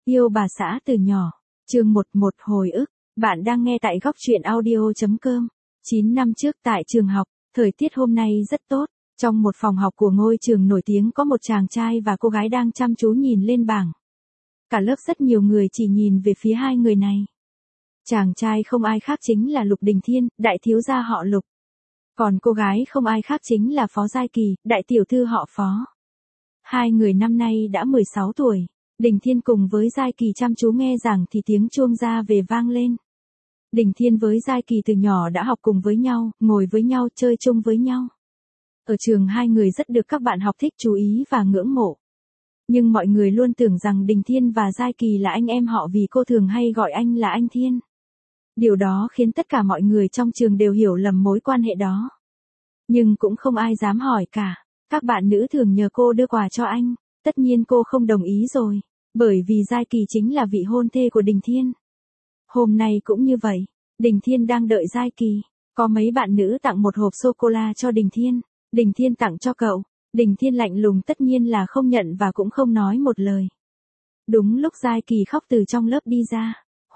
Yêu bà xã từ nhỏ. Chương 11 hồi ức. Bạn đang nghe tại góc truyện audio.com. 9 năm trước tại trường học, thời tiết hôm nay rất tốt. Trong một phòng học của ngôi trường nổi tiếng có một chàng trai và cô gái đang chăm chú nhìn lên bảng. Cả lớp rất nhiều người chỉ nhìn về phía hai người này. Chàng trai không ai khác chính là Lục Đình Thiên, đại thiếu gia họ Lục. Còn cô gái không ai khác chính là Phó Giai Kỳ, đại tiểu thư họ Phó. Hai người năm nay đã 16 tuổi. Đình Thiên cùng với Giai Kỳ chăm chú nghe giảng thì tiếng chuông ra về vang lên. Đình Thiên với Giai Kỳ từ nhỏ đã học cùng với nhau, ngồi với nhau, chơi chung với nhau. Ở trường hai người rất được các bạn học thích chú ý và ngưỡng mộ. Nhưng mọi người luôn tưởng rằng Đình Thiên và Giai Kỳ là anh em họ vì cô thường hay gọi anh là anh Thiên. Điều đó khiến tất cả mọi người trong trường đều hiểu lầm mối quan hệ đó. Nhưng cũng không ai dám hỏi cả. Các bạn nữ thường nhờ cô đưa quà cho anh. Tất nhiên cô không đồng ý rồi. Bởi vì Giai Kỳ chính là vị hôn thê của Đình Thiên. Hôm nay cũng như vậy. Đình Thiên đang đợi Giai Kỳ. Có mấy bạn nữ tặng một hộp sô-cô-la cho Đình Thiên. Đình Thiên tặng cho cậu. Đình Thiên lạnh lùng tất nhiên là không nhận và cũng không nói một lời. Đúng lúc Giai Kỳ khóc từ trong lớp đi ra.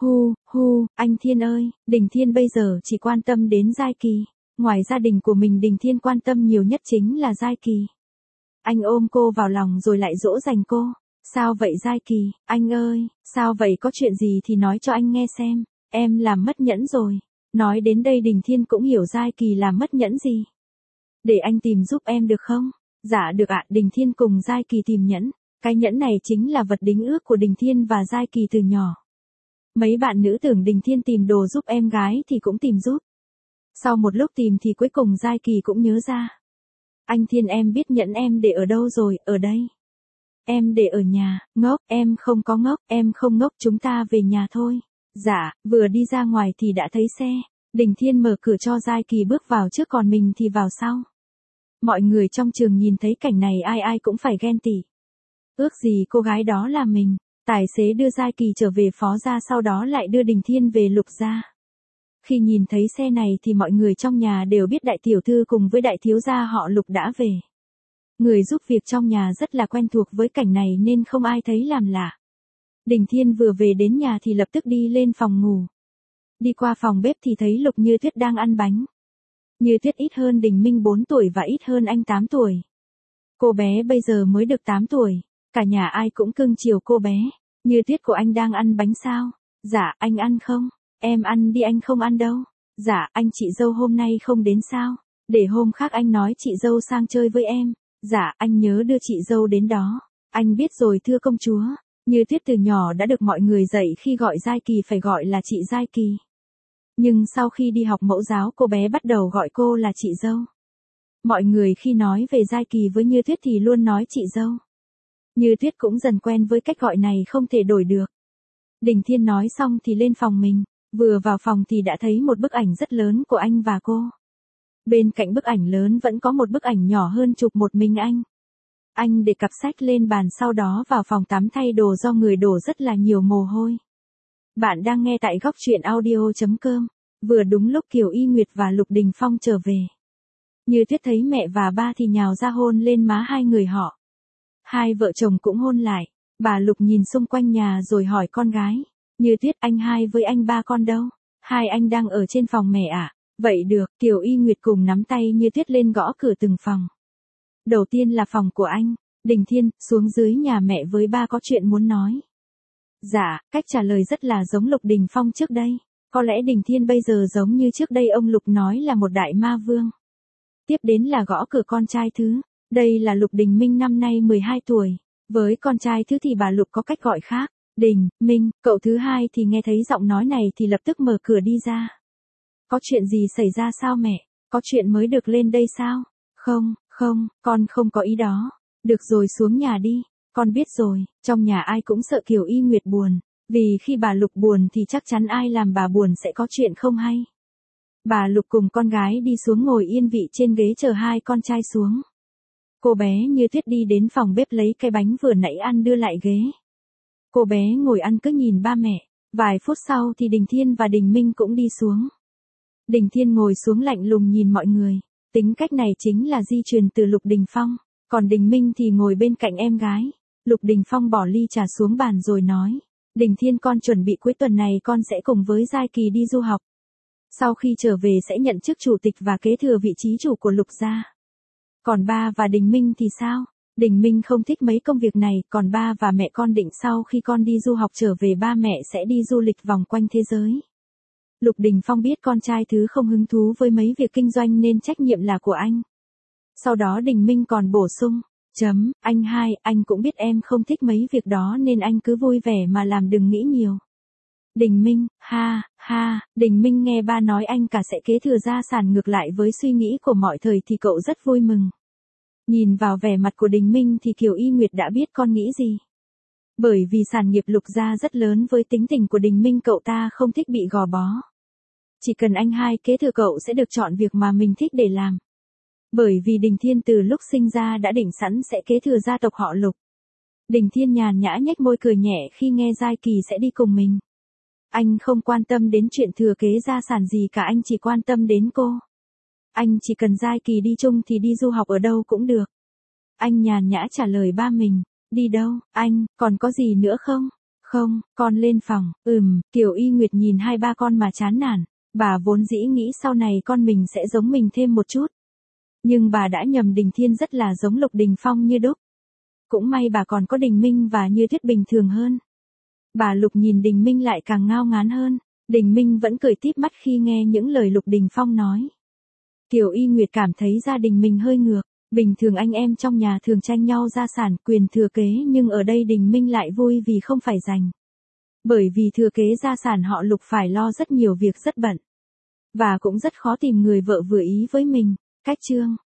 Anh Thiên ơi, Đình Thiên bây giờ chỉ quan tâm đến Giai Kỳ. Ngoài gia đình của mình Đình Thiên quan tâm nhiều nhất chính là Giai Kỳ. Anh ôm cô vào lòng rồi lại dỗ dành cô. Sao vậy Giai Kỳ, anh ơi, sao vậy có chuyện gì thì nói cho anh nghe xem, em làm mất nhẫn rồi. Nói đến đây Đình Thiên cũng hiểu Giai Kỳ làm mất nhẫn gì. Để anh tìm giúp em được không? Dạ được ạ, Đình Thiên cùng Giai Kỳ tìm nhẫn. Cái nhẫn này chính là vật đính ước của Đình Thiên và Giai Kỳ từ nhỏ. Mấy bạn nữ tưởng Đình Thiên tìm đồ giúp em gái thì cũng tìm giúp. Sau một lúc tìm thì cuối cùng Giai Kỳ cũng nhớ ra. Anh Thiên em biết nhẫn em để ở đâu rồi, ở đây. Em để ở nhà, ngốc, em không có ngốc, em không ngốc, chúng ta về nhà thôi. Dạ, vừa đi ra ngoài thì đã thấy xe. Đình Thiên mở cửa cho Giai Kỳ bước vào trước còn mình thì vào sau. Mọi người trong trường nhìn thấy cảnh này ai ai cũng phải ghen tị. Ước gì cô gái đó là mình. Tài xế đưa Giai Kỳ trở về Phó gia sau đó lại đưa Đình Thiên về Lục gia. Khi nhìn thấy xe này thì mọi người trong nhà đều biết đại tiểu thư cùng với đại thiếu gia họ Lục đã về. Người giúp việc trong nhà rất là quen thuộc với cảnh này nên không ai thấy làm lạ. Đình Thiên vừa về đến nhà thì lập tức đi lên phòng ngủ. Đi qua phòng bếp thì thấy Lục Như Tuyết đang ăn bánh. Như Tuyết ít hơn Đình Minh 4 tuổi và ít hơn anh 8 tuổi. Cô bé bây giờ mới được 8 tuổi. Cả nhà ai cũng cưng chiều cô bé. Như Tuyết của anh đang ăn bánh sao? Dạ, anh ăn không? Em ăn đi anh không ăn đâu. Dạ, anh chị dâu hôm nay không đến sao? Để hôm khác anh nói chị dâu sang chơi với em. Dạ, anh nhớ đưa chị dâu đến đó. Anh biết rồi thưa công chúa. Như Tuyết từ nhỏ đã được mọi người dạy khi gọi Giai Kỳ phải gọi là chị Giai Kỳ. Nhưng sau khi đi học mẫu giáo cô bé bắt đầu gọi cô là chị dâu. Mọi người khi nói về Giai Kỳ với Như Tuyết thì luôn nói chị dâu. Như Tuyết cũng dần quen với cách gọi này không thể đổi được. Đình Thiên nói xong thì lên phòng mình. Vừa vào phòng thì đã thấy một bức ảnh rất lớn của anh và cô. Bên cạnh bức ảnh lớn vẫn có một bức ảnh nhỏ hơn chụp một mình anh. Anh để cặp sách lên bàn sau đó vào phòng tắm thay đồ do người đổ rất là nhiều mồ hôi. Bạn đang nghe tại góc truyện audio.com. Vừa đúng lúc Kiều Y Nguyệt và Lục Đình Phong trở về. Như Tuyết thấy mẹ và ba thì nhào ra hôn lên má hai người họ. Hai vợ chồng cũng hôn lại. Bà Lục nhìn xung quanh nhà rồi hỏi con gái. Như Tuyết anh hai với anh ba con đâu? Hai anh đang ở trên phòng mẹ ạ. Vậy được, Kiều Y Nguyệt cùng nắm tay Như Tuyết lên gõ cửa từng phòng. Đầu tiên là phòng của anh. Đình Thiên, xuống dưới nhà mẹ với ba có chuyện muốn nói. Dạ, cách trả lời rất là giống Lục Đình Phong trước đây. Có lẽ Đình Thiên bây giờ giống như trước đây ông Lục nói là một đại ma vương. Tiếp đến là gõ cửa con trai thứ. Đây là Lục Đình Minh năm nay 12 tuổi. Với con trai thứ thì bà Lục có cách gọi khác. Đình, Minh, cậu thứ hai thì nghe thấy giọng nói này thì lập tức mở cửa đi ra. Có chuyện gì xảy ra sao mẹ? Có chuyện mới được lên đây sao? Không, con không có ý đó. Được rồi xuống nhà đi. Con biết rồi, trong nhà ai cũng sợ Kiều Y Nguyệt buồn. Vì khi bà Lục buồn thì chắc chắn ai làm bà buồn sẽ có chuyện không hay. Bà Lục cùng con gái đi xuống ngồi yên vị trên ghế chờ hai con trai xuống. Cô bé Như Tuyết đi đến phòng bếp lấy cái bánh vừa nãy ăn đưa lại ghế. Cô bé ngồi ăn cứ nhìn ba mẹ. Vài phút sau thì Đình Thiên và Đình Minh cũng đi xuống. Đình Thiên ngồi xuống lạnh lùng nhìn mọi người. Tính cách này chính là di truyền từ Lục Đình Phong. Còn Đình Minh thì ngồi bên cạnh em gái. Lục Đình Phong bỏ ly trà xuống bàn rồi nói. Đình Thiên con chuẩn bị cuối tuần này con sẽ cùng với Giai Kỳ đi du học. Sau khi trở về sẽ nhận chức chủ tịch và kế thừa vị trí chủ của Lục gia. Còn ba và Đình Minh thì sao? Đình Minh không thích mấy công việc này, còn ba và mẹ con định sau khi con đi du học trở về ba mẹ sẽ đi du lịch vòng quanh thế giới. Lục Đình Phong biết con trai thứ không hứng thú với mấy việc kinh doanh nên trách nhiệm là của anh. Sau đó Đình Minh còn bổ sung, anh hai, anh cũng biết em không thích mấy việc đó nên anh cứ vui vẻ mà làm đừng nghĩ nhiều. Đình Minh, Đình Minh nghe ba nói anh cả sẽ kế thừa gia sản ngược lại với suy nghĩ của mọi thời thì cậu rất vui mừng. Nhìn vào vẻ mặt của Đình Minh thì Kiều Y Nguyệt đã biết con nghĩ gì. Bởi vì sản nghiệp Lục gia rất lớn với tính tình của Đình Minh cậu ta không thích bị gò bó. Chỉ cần anh hai kế thừa cậu sẽ được chọn việc mà mình thích để làm. Bởi vì Đình Thiên từ lúc sinh ra đã định sẵn sẽ kế thừa gia tộc họ Lục. Đình Thiên nhàn nhã nhếch môi cười nhẹ khi nghe Giai Kỳ sẽ đi cùng mình. Anh không quan tâm đến chuyện thừa kế gia sản gì cả, anh chỉ quan tâm đến cô. Anh chỉ cần Giai Kỳ đi chung thì đi du học ở đâu cũng được. Anh nhàn nhã trả lời ba mình, đi đâu, anh, còn có gì nữa không? Không, con lên phòng, Kiều Y Nguyệt nhìn hai ba con mà chán nản, bà vốn dĩ nghĩ sau này con mình sẽ giống mình thêm một chút. Nhưng bà đã nhầm, Đình Thiên rất là giống Lục Đình Phong như đúc. Cũng may bà còn có Đình Minh và Như Tuyết bình thường hơn. Bà Lục nhìn Đình Minh lại càng ngao ngán hơn, Đình Minh vẫn cười tít mắt khi nghe những lời Lục Đình Phong nói. Kiều Y Nguyệt cảm thấy gia đình mình hơi ngược, bình thường anh em trong nhà thường tranh nhau gia sản quyền thừa kế nhưng ở đây Đình Minh lại vui vì không phải giành. Bởi vì thừa kế gia sản họ Lục phải lo rất nhiều việc rất bận. Và cũng rất khó tìm người vợ vừa ý với mình. Cách chương